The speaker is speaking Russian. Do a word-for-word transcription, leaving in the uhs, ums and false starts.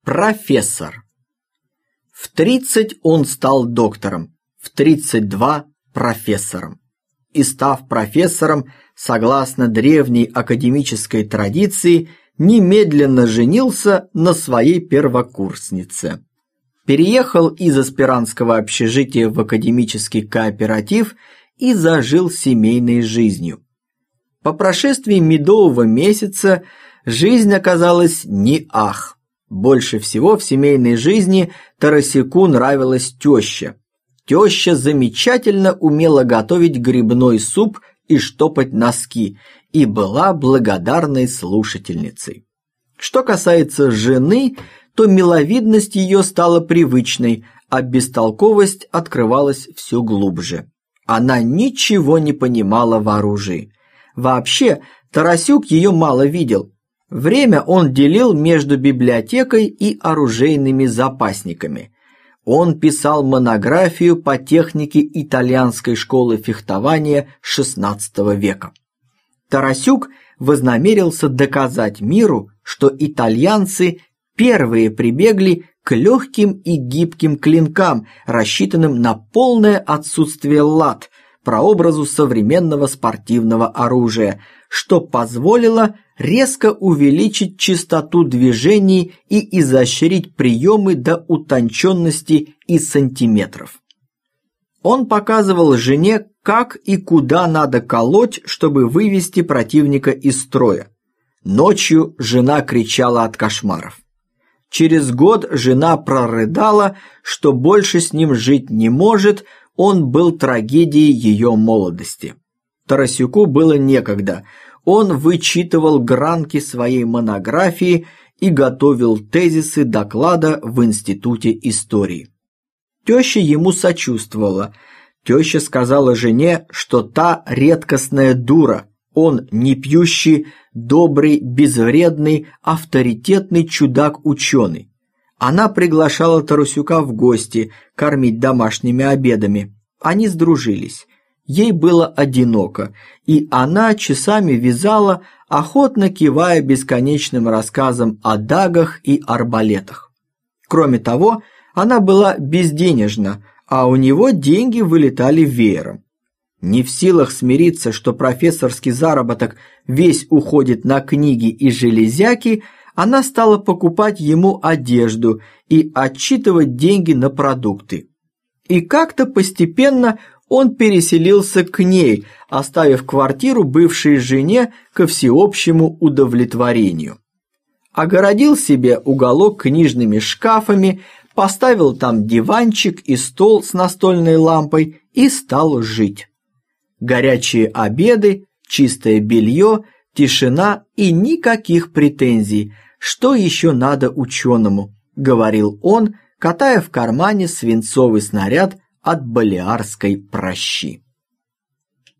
Профессор. В тридцать он стал доктором, в тридцать два – профессором. И став профессором, согласно древней академической традиции, немедленно женился на своей первокурснице. Переехал из аспирантского общежития в академический кооператив и зажил семейной жизнью. По прошествии медового месяца жизнь оказалась не ах. Больше всего в семейной жизни Тарасюку нравилась теща. Теща замечательно умела готовить грибной суп и штопать носки и была благодарной слушательницей. Что касается жены, то миловидность ее стала привычной, а бестолковость открывалась все глубже. Она ничего не понимала в оружии. Вообще, Тарасюк ее мало видел. Время он делил между библиотекой и оружейными запасниками. Он писал монографию по технике итальянской школы фехтования шестнадцатого века. Тарасюк вознамерился доказать миру, что итальянцы первые прибегли к легким и гибким клинкам, рассчитанным на полное отсутствие лад, прообразу современного спортивного оружия, что позволило резко увеличить частоту движений и изощрить приемы до утонченности и сантиметров. Он показывал жене, как и куда надо колоть, чтобы вывести противника из строя. Ночью жена кричала от кошмаров. Через год жена прорыдала, что больше с ним жить не может, он был трагедией ее молодости. Тарасюку было некогда. Он вычитывал гранки своей монографии и готовил тезисы доклада в Институте истории. Теща ему сочувствовала. Теща сказала жене, что та редкостная дура, он не пьющий, добрый, безвредный, авторитетный чудак-ученый. Она приглашала Тарасюка в гости, кормить домашними обедами. Они сдружились. Ей было одиноко, и она часами вязала, охотно кивая бесконечным рассказам о дагах и арбалетах. Кроме того, она была безденежна, а у него деньги вылетали веером. Не в силах смириться, что профессорский заработок весь уходит на книги и железяки, она стала покупать ему одежду и отчитывать деньги на продукты. И как-то постепенно он переселился к ней, оставив квартиру бывшей жене ко всеобщему удовлетворению. Огородил себе уголок книжными шкафами, поставил там диванчик и стол с настольной лампой и стал жить. Горячие обеды, чистое белье, тишина и никаких претензий. Что еще надо ученому, говорил он, катая в кармане свинцовый снаряд от балиарской пращи.